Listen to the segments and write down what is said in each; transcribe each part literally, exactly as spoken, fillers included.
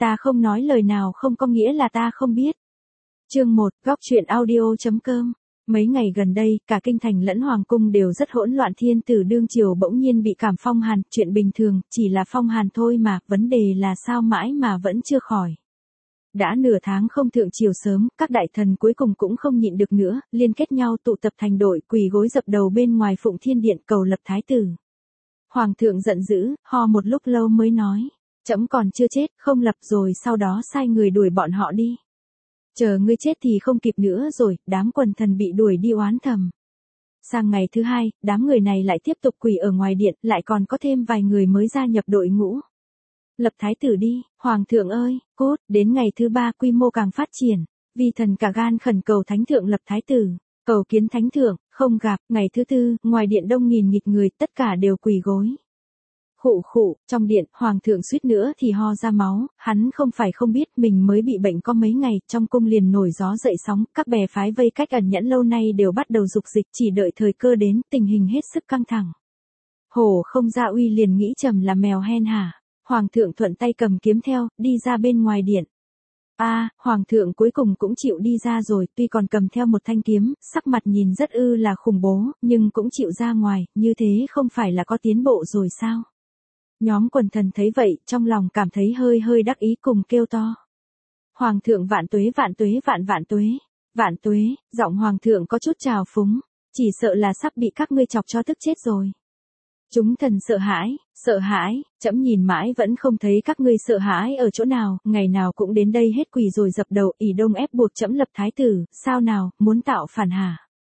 Ta không nói lời nào không có nghĩa là ta không biết. Chương một, góc truyện audio.com. Mấy ngày gần đây, cả kinh thành lẫn hoàng cung đều rất hỗn loạn, thiên tử đương triều bỗng nhiên bị cảm phong hàn, chuyện bình thường, chỉ là phong hàn thôi mà, vấn đề là sao mãi mà vẫn chưa khỏi. Đã nửa tháng không thượng triều sớm, các đại thần cuối cùng cũng không nhịn được nữa, liên kết nhau tụ tập thành đội, quỳ gối dập đầu bên ngoài Phụng Thiên Điện cầu lập thái tử. Hoàng thượng giận dữ, ho một lúc lâu mới nói, trẫm còn chưa chết, không lập rồi sau đó sai người đuổi bọn họ đi. Chờ ngươi chết thì không kịp nữa rồi, đám quần thần bị đuổi đi oán thầm. Sang ngày thứ hai, đám người này lại tiếp tục quỳ ở ngoài điện, lại còn có thêm vài người mới gia nhập đội ngũ. Lập thái tử đi, hoàng thượng ơi, cốt, đến ngày thứ ba quy mô càng phát triển, vi thần cả gan khẩn cầu thánh thượng lập thái tử, cầu kiến thánh thượng, không gặp, ngày thứ tư, ngoài điện đông nghìn nghịt người, tất cả đều quỳ gối. Khụ khụ, trong điện, hoàng thượng suýt nữa thì ho ra máu, hắn không phải không biết mình mới bị bệnh có mấy ngày, trong cung liền nổi gió dậy sóng, các bè phái vây cách ẩn nhẫn lâu nay đều bắt đầu dục dịch, chỉ đợi thời cơ đến, tình hình hết sức căng thẳng. Hổ không ra uy liền nghĩ trầm là mèo hen hả, hoàng thượng thuận tay cầm kiếm theo, đi ra bên ngoài điện. A, à, hoàng thượng cuối cùng cũng chịu đi ra rồi, tuy còn cầm theo một thanh kiếm, sắc mặt nhìn rất ư là khủng bố, nhưng cũng chịu ra ngoài, như thế không phải là có tiến bộ rồi sao? Nhóm quần thần thấy vậy, trong lòng cảm thấy hơi hơi đắc ý cùng kêu to. Hoàng thượng vạn tuế vạn tuế vạn vạn tuế, vạn tuế, giọng hoàng thượng có chút trào phúng, chỉ sợ là sắp bị các ngươi chọc cho tức chết rồi. Chúng thần sợ hãi, sợ hãi, trẫm nhìn mãi vẫn không thấy các ngươi sợ hãi ở chỗ nào, ngày nào cũng đến đây hết quỳ rồi dập đầu, ỷ đông ép buộc trẫm lập thái tử, sao nào, muốn tạo phản hả?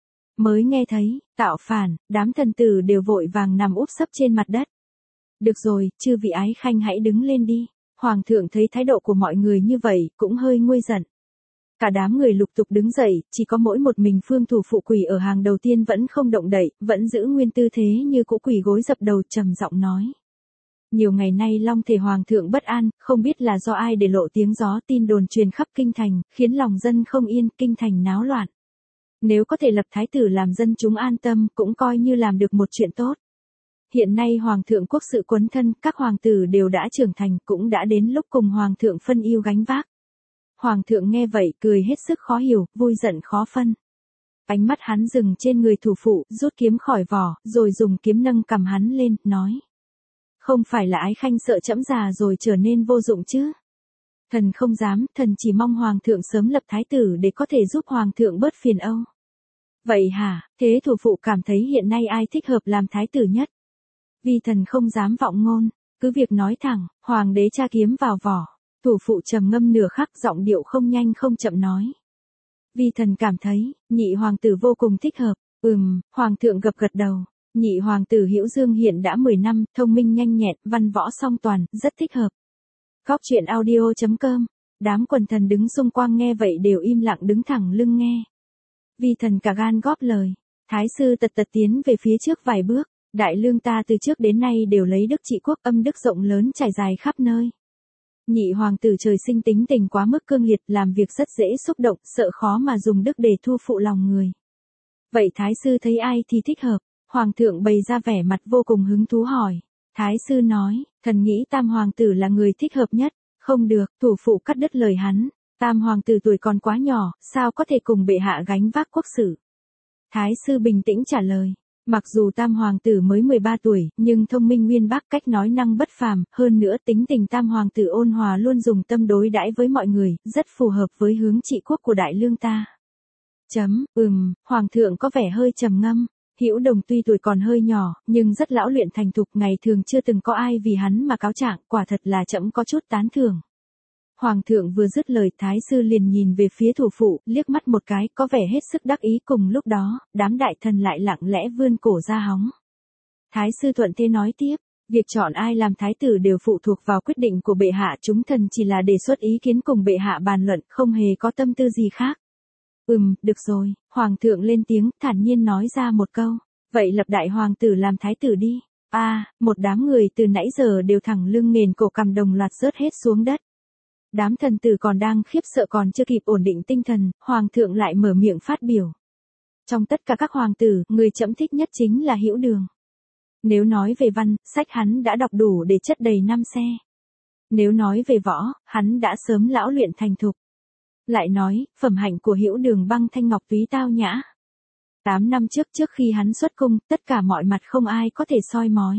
Mới nghe thấy, tạo phản, đám thần tử đều vội vàng nằm úp sấp trên mặt đất. Được rồi, chư vị ái khanh hãy đứng lên đi. Hoàng thượng thấy thái độ của mọi người như vậy, cũng hơi nguôi giận. Cả đám người lục tục đứng dậy, chỉ có mỗi một mình Phương Thủ Phụ quỳ ở hàng đầu tiên vẫn không động đậy, vẫn giữ nguyên tư thế như cũ, quỳ gối dập đầu trầm giọng nói. Nhiều ngày nay long thể hoàng thượng bất an, không biết là do ai để lộ tiếng gió, tin đồn truyền khắp kinh thành, khiến lòng dân không yên, kinh thành náo loạn. Nếu có thể lập thái tử làm dân chúng an tâm, cũng coi như làm được một chuyện tốt. Hiện nay hoàng thượng quốc sự quấn thân, các hoàng tử đều đã trưởng thành, cũng đã đến lúc cùng hoàng thượng phân ưu gánh vác. Hoàng thượng nghe vậy, cười hết sức khó hiểu, vui giận khó phân. Ánh mắt hắn dừng trên người thủ phụ, rút kiếm khỏi vỏ, rồi dùng kiếm nâng cầm hắn lên, nói. Không phải là ái khanh sợ trẫm già rồi trở nên vô dụng chứ? Thần không dám, thần chỉ mong hoàng thượng sớm lập thái tử để có thể giúp hoàng thượng bớt phiền âu. Vậy hả, thế thủ phụ cảm thấy hiện nay ai thích hợp làm thái tử nhất? Vi thần không dám vọng ngôn, cứ việc nói thẳng, hoàng đế tra kiếm vào vỏ. Thủ phụ trầm ngâm nửa khắc, giọng điệu không nhanh không chậm nói. Vi thần cảm thấy, nhị hoàng tử vô cùng thích hợp. Ừm, hoàng thượng gật gật đầu. Nhị hoàng tử Hữu Dương hiện đã mười năm, thông minh nhanh nhẹn, văn võ song toàn, rất thích hợp. Góc truyện audio.com. Đám quần thần đứng xung quanh nghe vậy đều im lặng đứng thẳng lưng nghe. Vi thần cả gan góp lời. Thái sư tật tật tiến về phía trước vài bước. Đại lương ta từ trước đến nay đều lấy đức trị quốc, âm đức rộng lớn trải dài khắp nơi. Nhị hoàng tử trời sinh tính tình quá mức cương liệt, làm việc rất dễ xúc động, sợ khó mà dùng đức để thu phụ lòng người. Vậy thái sư thấy ai thì thích hợp? Hoàng thượng bày ra vẻ mặt vô cùng hứng thú hỏi. Thái sư nói, thần nghĩ tam hoàng tử là người thích hợp nhất. Không được, thủ phụ cắt đứt lời hắn. Tam hoàng tử tuổi còn quá nhỏ, sao có thể cùng bệ hạ gánh vác quốc sự? Thái sư bình tĩnh trả lời. Mặc dù tam hoàng tử mới mười ba tuổi, nhưng thông minh uyên bác, cách nói năng bất phàm, hơn nữa tính tình tam hoàng tử ôn hòa, luôn dùng tâm đối đãi với mọi người, rất phù hợp với hướng trị quốc của đại lương ta. Chấm, ừm, hoàng thượng có vẻ hơi trầm ngâm. Hữu Đồng tuy tuổi còn hơi nhỏ, nhưng rất lão luyện thành thục, ngày thường chưa từng có ai vì hắn mà cáo trạng, quả thật là trẫm có chút tán thưởng. Hoàng thượng vừa dứt lời, thái sư liền nhìn về phía thủ phụ, liếc mắt một cái, có vẻ hết sức đắc ý. Cùng lúc đó, đám đại thần lại lặng lẽ vươn cổ ra hóng. Thái sư thuận thế nói tiếp, việc chọn ai làm thái tử đều phụ thuộc vào quyết định của bệ hạ, chúng thần chỉ là đề xuất ý kiến cùng bệ hạ bàn luận, không hề có tâm tư gì khác. Ừm, được rồi, hoàng thượng lên tiếng, thản nhiên nói ra một câu, vậy lập đại hoàng tử làm thái tử đi. A, à, một đám người từ nãy giờ đều thẳng lưng nghền cổ cằm đồng loạt rớt hết xuống đất. Đám thần tử còn đang khiếp sợ, còn chưa kịp ổn định tinh thần, hoàng thượng lại mở miệng phát biểu. Trong tất cả các hoàng tử, người trẫm thích nhất chính là Hữu Đường. Nếu nói về văn, sách hắn đã đọc đủ để chất đầy năm xe. Nếu nói về võ, hắn đã sớm lão luyện thành thục. Lại nói, phẩm hạnh của Hữu Đường Băng thanh ngọc túy tao nhã. Tám năm trước trước khi hắn xuất cung, tất cả mọi mặt không ai có thể soi mói.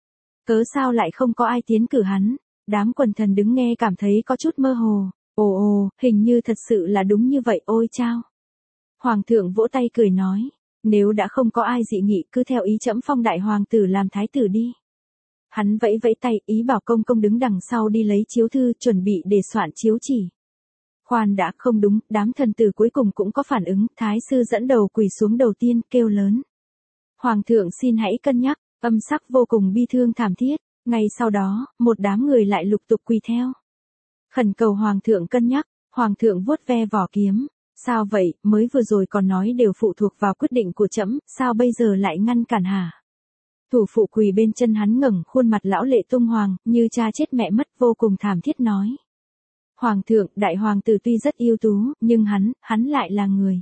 Cớ sao lại không có ai tiến cử hắn? Đám quần thần đứng nghe cảm thấy có chút mơ hồ. Ồ ồ, hình như thật sự là đúng như vậy ôi chao. Hoàng thượng vỗ tay cười nói, nếu đã không có ai dị nghị cứ theo ý trẫm phong đại hoàng tử làm thái tử đi. Hắn vẫy vẫy tay ý bảo công công đứng đằng sau đi lấy chiếu thư chuẩn bị để soạn chiếu chỉ. Khoan đã, không đúng, đám thần tử cuối cùng cũng có phản ứng, thái sư dẫn đầu quỳ xuống đầu tiên kêu lớn. Hoàng thượng xin hãy cân nhắc, âm sắc vô cùng bi thương thảm thiết, ngay sau đó, một đám người lại lục tục quỳ theo. Khẩn cầu hoàng thượng cân nhắc, hoàng thượng vuốt ve vỏ kiếm, sao vậy, mới vừa rồi còn nói đều phụ thuộc vào quyết định của trẫm, sao bây giờ lại ngăn cản hả? Thủ phụ quỳ bên chân hắn ngẩng khuôn mặt lão lệ tung hoàng, như cha chết mẹ mất vô cùng thảm thiết nói. Hoàng thượng, đại hoàng tử tuy rất ưu tú, nhưng hắn, hắn lại là người.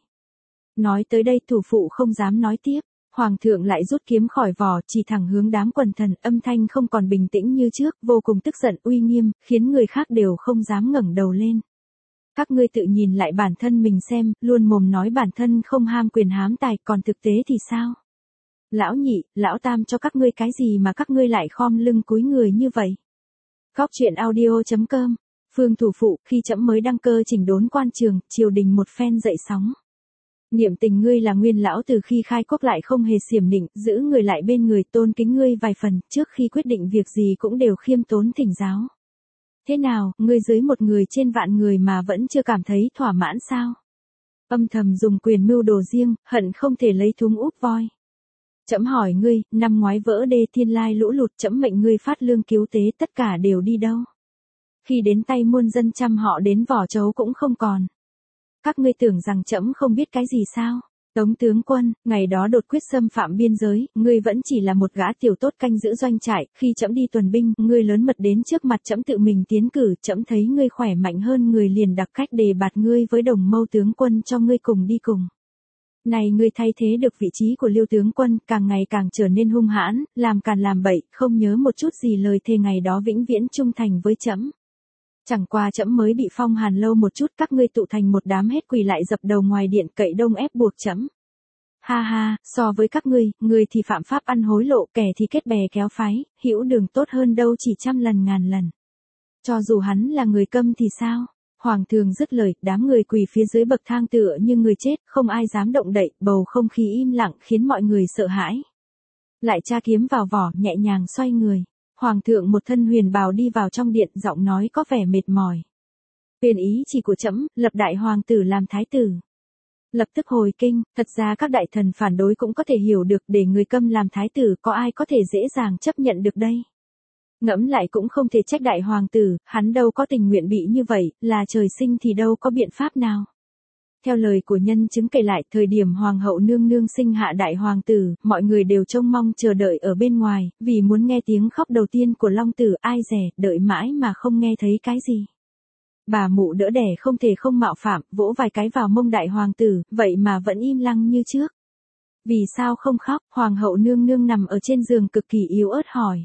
Nói tới đây thủ phụ không dám nói tiếp, hoàng thượng lại rút kiếm khỏi vỏ chỉ thẳng hướng đám quần thần, âm thanh không còn bình tĩnh như trước, vô cùng tức giận uy nghiêm, khiến người khác đều không dám ngẩng đầu lên. Các ngươi tự nhìn lại bản thân mình xem, luôn mồm nói bản thân không ham quyền hám tài, còn thực tế thì sao? Lão nhị, lão tam cho các ngươi cái gì mà các ngươi lại khom lưng cúi người như vậy? Góc truyện audio chấm com Phương thủ phụ, khi trẫm mới đăng cơ chỉnh đốn quan trường, triều đình một phen dậy sóng. Niệm tình ngươi là nguyên lão từ khi khai quốc lại không hề xiểm nịnh, giữ người lại bên người tôn kính ngươi vài phần, trước khi quyết định việc gì cũng đều khiêm tốn thỉnh giáo. Thế nào, ngươi dưới một người trên vạn người mà vẫn chưa cảm thấy thỏa mãn sao? Âm thầm dùng quyền mưu đồ riêng, hận không thể lấy thúng úp voi. Trẫm hỏi ngươi, năm ngoái vỡ đê thiên lai lũ lụt trẫm mệnh ngươi phát lương cứu tế tất cả đều đi đâu? Khi đến tay muôn dân trăm họ đến vỏ trấu cũng không còn. Các ngươi tưởng rằng trẫm không biết cái gì sao? Tống tướng quân, ngày đó đột quyết xâm phạm biên giới, ngươi vẫn chỉ là một gã tiểu tốt canh giữ doanh trại, khi trẫm đi tuần binh, ngươi lớn mật đến trước mặt trẫm tự mình tiến cử, trẫm thấy ngươi khỏe mạnh hơn người liền đặc cách đề bạt ngươi với Đồng Mâu tướng quân cho ngươi cùng đi cùng. Này ngươi thay thế được vị trí của Liêu tướng quân, càng ngày càng trở nên hung hãn, làm càn làm bậy, không nhớ một chút gì lời thề ngày đó vĩnh viễn trung thành với trẫm. Chẳng qua trẫm mới bị phong hàn lâu một chút, các ngươi tụ thành một đám hết quỳ lại dập đầu ngoài điện cậy đông ép buộc trẫm. Ha ha, so với các ngươi, người thì phạm pháp ăn hối lộ, kẻ thì kết bè kéo phái, Hữu Đường tốt hơn đâu chỉ trăm lần ngàn lần. Cho dù hắn là người câm thì sao? Hoàng thượng dứt lời, đám người quỳ phía dưới bậc thang tựa như người chết, không ai dám động đậy, bầu không khí im lặng khiến mọi người sợ hãi. Lại tra kiếm vào vỏ, nhẹ nhàng xoay người. Hoàng thượng một thân huyền bào đi vào trong điện, giọng nói có vẻ mệt mỏi. Quyền ý chỉ của trẫm, lập đại hoàng tử làm thái tử. Lập tức hồi kinh, thật ra các đại thần phản đối cũng có thể hiểu được, để người câm làm thái tử có ai có thể dễ dàng chấp nhận được đây. Ngẫm lại cũng không thể trách đại hoàng tử, hắn đâu có tình nguyện bị như vậy, là trời sinh thì đâu có biện pháp nào. Theo lời của nhân chứng kể lại, thời điểm hoàng hậu nương nương sinh hạ đại hoàng tử, mọi người đều trông mong chờ đợi ở bên ngoài, vì muốn nghe tiếng khóc đầu tiên của long tử, ai dè, đợi mãi mà không nghe thấy cái gì. Bà mụ đỡ đẻ không thể không mạo phạm, vỗ vài cái vào mông đại hoàng tử, vậy mà vẫn im lặng như trước. Vì sao không khóc? Hoàng hậu nương nương nằm ở trên giường cực kỳ yếu ớt hỏi.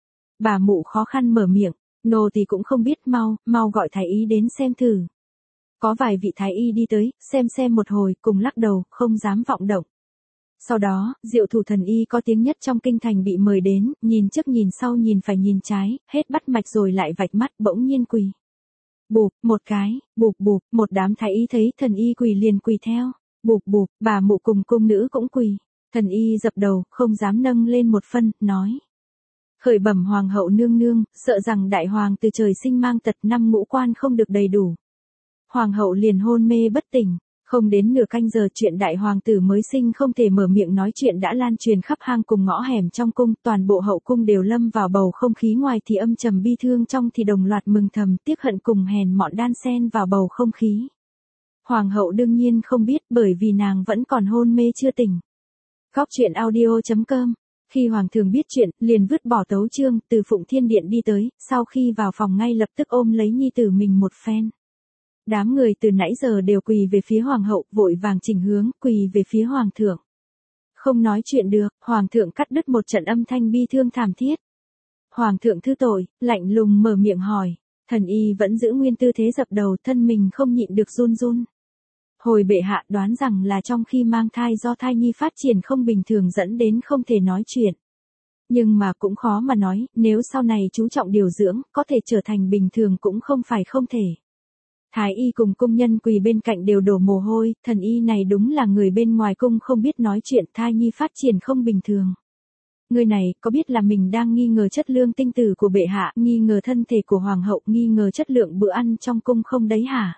Bà mụ khó khăn mở miệng, nô tỳ cũng không biết, mau, mau gọi thái y đến xem thử. Có vài vị thái y đi tới, xem xem một hồi, cùng lắc đầu, không dám vọng động. Sau đó, diệu thủ thần y có tiếng nhất trong kinh thành bị mời đến, nhìn trước nhìn sau nhìn phải nhìn trái, hết bắt mạch rồi lại vạch mắt, bỗng nhiên quỳ. Bụp, một cái, bụp bụp, một đám thái y thấy thần y quỳ liền quỳ theo. Bụp bụp, bà mụ cùng cung nữ cũng quỳ. Thần y dập đầu, không dám nâng lên một phân, nói. Khởi bẩm hoàng hậu nương nương, sợ rằng đại hoàng từ trời sinh mang tật, năm ngũ quan không được đầy đủ. Hoàng hậu liền hôn mê bất tỉnh, không đến nửa canh giờ chuyện đại hoàng tử mới sinh không thể mở miệng nói chuyện đã lan truyền khắp hang cùng ngõ hẻm trong cung, toàn bộ hậu cung đều lâm vào bầu không khí, ngoài thì âm trầm bi thương, trong thì đồng loạt mừng thầm, tiếc hận cùng hèn mọn đan xen vào bầu không khí. Hoàng hậu đương nhiên không biết, bởi vì nàng vẫn còn hôn mê chưa tỉnh. Góc truyện audio chấm com Khi hoàng thượng biết chuyện, liền vứt bỏ tấu chương, từ Phụng Thiên Điện đi tới, sau khi vào phòng ngay lập tức ôm lấy nhi tử mình một phen. Đám người từ nãy giờ đều quỳ về phía hoàng hậu, vội vàng chỉnh hướng, quỳ về phía hoàng thượng. Không nói chuyện được, hoàng thượng cắt đứt một trận âm thanh bi thương thảm thiết. Hoàng thượng thứ tội, lạnh lùng mở miệng hỏi, Thần y vẫn giữ nguyên tư thế dập đầu, thân mình không nhịn được run run. Hồi bệ hạ đoán rằng là trong khi mang thai do thai nhi phát triển không bình thường dẫn đến không thể nói chuyện. Nhưng mà cũng khó mà nói, nếu sau này chú trọng điều dưỡng, có thể trở thành bình thường cũng không phải không thể. Thái y cùng cung nhân quỳ bên cạnh đều đổ mồ hôi, thần y này đúng là người bên ngoài cung không biết nói chuyện, thai nhi phát triển không bình thường. Người này có biết là mình đang nghi ngờ chất lương tinh tử của bệ hạ, nghi ngờ thân thể của hoàng hậu, nghi ngờ chất lượng bữa ăn trong cung không đấy hả?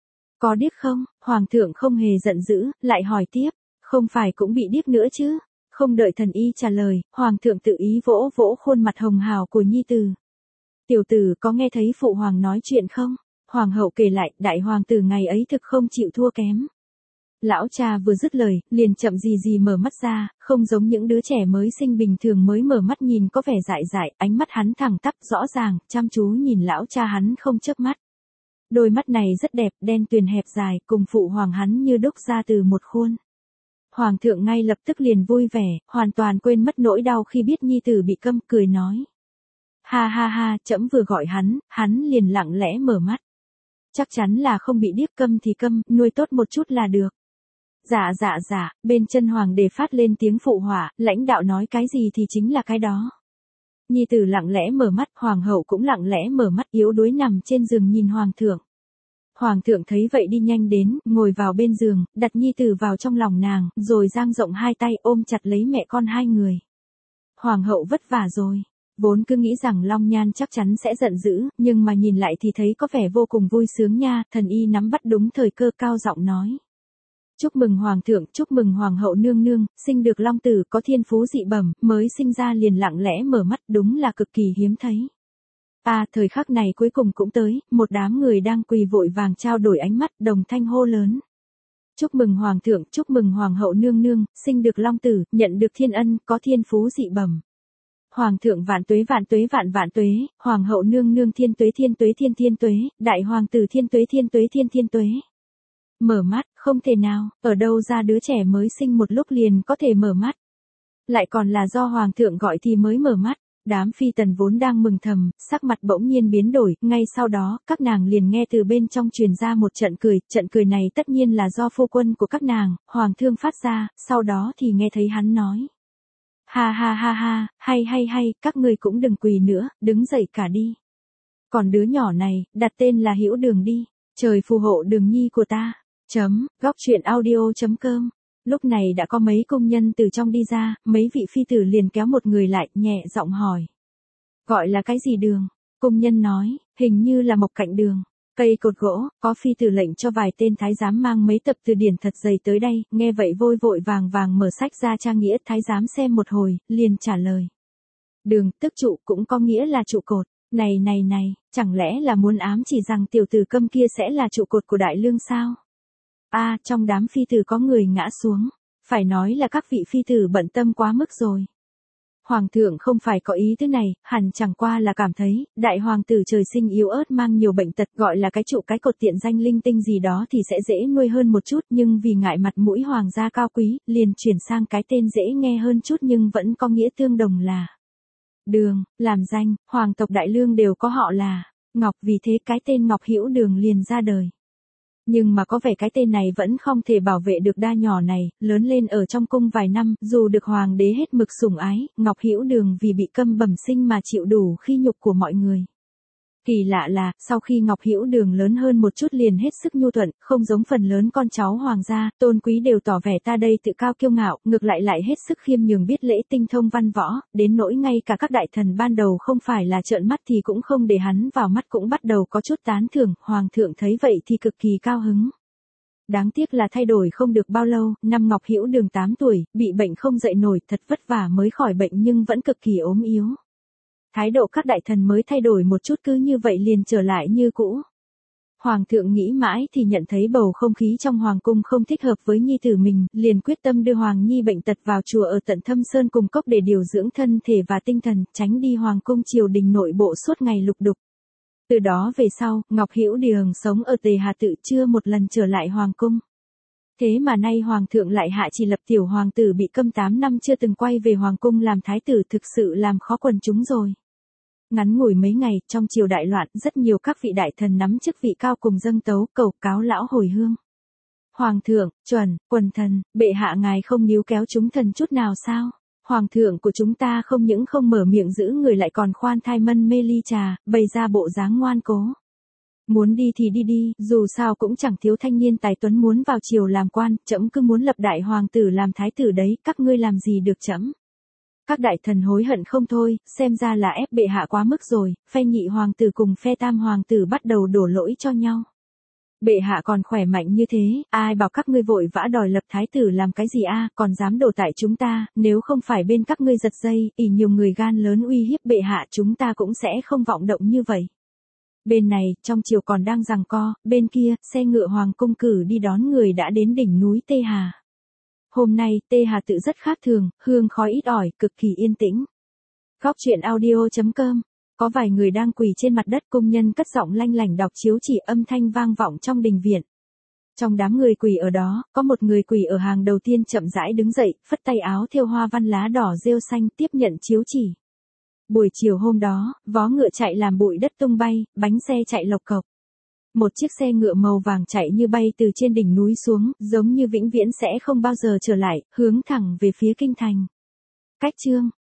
Có điếc không? Hoàng thượng không hề giận dữ, lại hỏi tiếp, không phải cũng bị điếc nữa chứ? Không đợi thần y trả lời, hoàng thượng tự ý vỗ vỗ khuôn mặt hồng hào của nhi tử. Tiểu tử có nghe thấy phụ hoàng nói chuyện không? Hoàng hậu kể lại, đại hoàng tử ngày ấy thực không chịu thua kém. Lão cha vừa dứt lời, liền chậm gì gì mở mắt ra, không giống những đứa trẻ mới sinh bình thường mới mở mắt nhìn có vẻ dại dại, ánh mắt hắn thẳng tắp rõ ràng, chăm chú nhìn lão cha hắn không chớp mắt. Đôi mắt này rất đẹp, đen tuyền hẹp dài, cùng phụ hoàng hắn như đúc ra từ một khuôn. Hoàng thượng ngay lập tức liền vui vẻ, hoàn toàn quên mất nỗi đau khi biết nhi tử bị câm, cười nói. Ha ha ha, trẫm vừa gọi hắn, hắn liền lặng lẽ mở mắt. Chắc chắn là không bị điếc, câm thì câm, nuôi tốt một chút là được. Dạ dạ dạ, bên chân hoàng đế phát lên tiếng phụ họa, lãnh đạo nói cái gì thì chính là cái đó. Nhi tử lặng lẽ mở mắt, hoàng hậu cũng lặng lẽ mở mắt, yếu đuối nằm trên giường nhìn hoàng thượng. Hoàng thượng thấy vậy đi nhanh đến, ngồi vào bên giường, đặt nhi tử vào trong lòng nàng, rồi dang rộng hai tay ôm chặt lấy mẹ con hai người. Hoàng hậu vất vả rồi. Vốn cứ nghĩ rằng Long Nhan chắc chắn sẽ giận dữ, nhưng mà nhìn lại thì thấy có vẻ vô cùng vui sướng nha, thần y nắm bắt đúng thời cơ cao giọng nói. Chúc mừng hoàng thượng, chúc mừng hoàng hậu nương nương, sinh được long tử có thiên phú dị bẩm, mới sinh ra liền lặng lẽ mở mắt, đúng là cực kỳ hiếm thấy. À, thời khắc này cuối cùng cũng tới, một đám người đang quỳ vội vàng trao đổi ánh mắt, đồng thanh hô lớn. Chúc mừng hoàng thượng, chúc mừng hoàng hậu nương nương, sinh được long tử, nhận được thiên ân, có thiên phú dị bẩm. Hoàng thượng vạn tuế vạn tuế vạn vạn tuế, hoàng hậu nương nương thiên tuế thiên tuế thiên thiên tuế, đại hoàng tử thiên tuế thiên tuế thiên thiên tuế. Mở mắt, không thể nào, ở đâu ra đứa trẻ mới sinh một lúc liền có thể mở mắt. Lại còn là do hoàng thượng gọi thì mới mở mắt. Đám phi tần vốn đang mừng thầm, sắc mặt bỗng nhiên biến đổi, ngay sau đó, các nàng liền nghe từ bên trong truyền ra một trận cười, trận cười này tất nhiên là do phu quân của các nàng, hoàng thương phát ra, sau đó thì nghe thấy hắn nói. Ha ha ha ha, hay hay hay, các ngươi cũng đừng quỳ nữa, đứng dậy cả đi. Còn đứa nhỏ này, đặt tên là Hữu Đường đi, trời phù hộ Đường nhi của ta. Chấm, góc truyện audio chấm com. Lúc này đã có mấy công nhân từ trong đi ra, mấy vị phi tử liền kéo một người lại, nhẹ giọng hỏi. Gọi là cái gì đường? Công nhân nói, hình như là mộc cạnh đường. Cây cột gỗ, có phi tử lệnh cho vài tên thái giám mang mấy tập từ điển thật dày tới đây, nghe vậy vội vội vàng vàng mở sách ra tra nghĩa, thái giám xem một hồi, liền trả lời. Đường, tức trụ cũng có nghĩa là trụ cột. Này này này, chẳng lẽ là muốn ám chỉ rằng tiểu tử câm kia sẽ là trụ cột của đại lương sao? À, trong đám phi tử có người ngã xuống. Phải nói là các vị phi tử bận tâm quá mức rồi. Hoàng thượng không phải có ý thế này, hẳn chẳng qua là cảm thấy, đại hoàng tử trời sinh yếu ớt mang nhiều bệnh tật, gọi là cái trụ cái cột tiện danh linh tinh gì đó thì sẽ dễ nuôi hơn một chút, nhưng vì ngại mặt mũi hoàng gia cao quý, liền chuyển sang cái tên dễ nghe hơn chút nhưng vẫn có nghĩa tương đồng là Đường, làm danh, hoàng tộc đại lương đều có họ là Ngọc, vì thế cái tên Ngọc Hữu Đường liền ra đời. Nhưng mà có vẻ cái tên này vẫn không thể bảo vệ được đa nhỏ này, lớn lên ở trong cung vài năm, dù được hoàng đế hết mực sủng ái, Ngọc Hữu Đường vì bị câm bẩm sinh mà chịu đủ khi nhục của mọi người. Kỳ lạ là, sau khi Ngọc Hữu Đường lớn hơn một chút liền hết sức nhu thuận, không giống phần lớn con cháu hoàng gia, tôn quý đều tỏ vẻ ta đây tự cao kiêu ngạo, ngược lại lại hết sức khiêm nhường biết lễ tinh thông văn võ, đến nỗi ngay cả các đại thần ban đầu không phải là trợn mắt thì cũng không để hắn vào mắt cũng bắt đầu có chút tán thưởng, hoàng thượng thấy vậy thì cực kỳ cao hứng. Đáng tiếc là thay đổi không được bao lâu, năm Ngọc Hữu Đường tám tuổi, bị bệnh không dậy nổi, thật vất vả mới khỏi bệnh nhưng vẫn cực kỳ ốm yếu. Thái độ các đại thần mới thay đổi một chút cứ như vậy liền trở lại như cũ. Hoàng thượng nghĩ mãi thì nhận thấy bầu không khí trong hoàng cung không thích hợp với nhi tử mình, liền quyết tâm đưa hoàng nhi bệnh tật vào chùa ở tận Thâm Sơn cùng cốc để điều dưỡng thân thể và tinh thần, tránh đi hoàng cung triều đình nội bộ suốt ngày lục đục. Từ đó về sau, Ngọc Hữu Đường sống ở Tề Hà Tự chưa một lần trở lại hoàng cung. Thế mà nay hoàng thượng lại hạ chỉ lập tiểu hoàng tử bị câm tám năm chưa từng quay về hoàng cung làm thái tử, thực sự làm khó quần chúng rồi. Ngắn ngủi mấy ngày, trong triều đại loạn, rất nhiều các vị đại thần nắm chức vị cao cùng dâng tấu, cầu cáo lão hồi hương. Hoàng thượng, chuẩn, quần thần, bệ hạ ngài không níu kéo chúng thần chút nào sao? Hoàng thượng của chúng ta không những không mở miệng giữ người lại còn khoan thai mân mê ly trà, bày ra bộ dáng ngoan cố. Muốn đi thì đi đi, dù sao cũng chẳng thiếu thanh niên tài tuấn muốn vào triều làm quan, trẫm cứ muốn lập đại hoàng tử làm thái tử đấy, các ngươi làm gì được trẫm? Các đại thần hối hận không thôi, xem ra là ép bệ hạ quá mức rồi, phe nhị hoàng tử cùng phe tam hoàng tử bắt đầu đổ lỗi cho nhau. Bệ hạ còn khỏe mạnh như thế, ai bảo các ngươi vội vã đòi lập thái tử làm cái gì a, còn dám đổ tại chúng ta, nếu không phải bên các ngươi giật dây, ỷ nhiều người gan lớn uy hiếp bệ hạ chúng ta cũng sẽ không vọng động như vậy. Bên này, trong triều còn đang giằng co, bên kia, xe ngựa hoàng cung cử đi đón người đã đến đỉnh núi Tê Hà. Hôm nay, Tê Hà tự rất khác thường, hương khói ít ỏi, cực kỳ yên tĩnh. Góc truyện audio chấm com. Có vài người đang quỳ trên mặt đất, công nhân cất giọng lanh lảnh đọc chiếu chỉ, âm thanh vang vọng trong đình viện. Trong đám người quỳ ở đó, có một người quỳ ở hàng đầu tiên chậm rãi đứng dậy, phất tay áo thêu hoa văn lá đỏ rêu xanh tiếp nhận chiếu chỉ. Buổi chiều hôm đó, vó ngựa chạy làm bụi đất tung bay, bánh xe chạy lộc cộc. Một chiếc xe ngựa màu vàng chạy như bay từ trên đỉnh núi xuống, giống như vĩnh viễn sẽ không bao giờ trở lại, hướng thẳng về phía kinh thành. Cách chương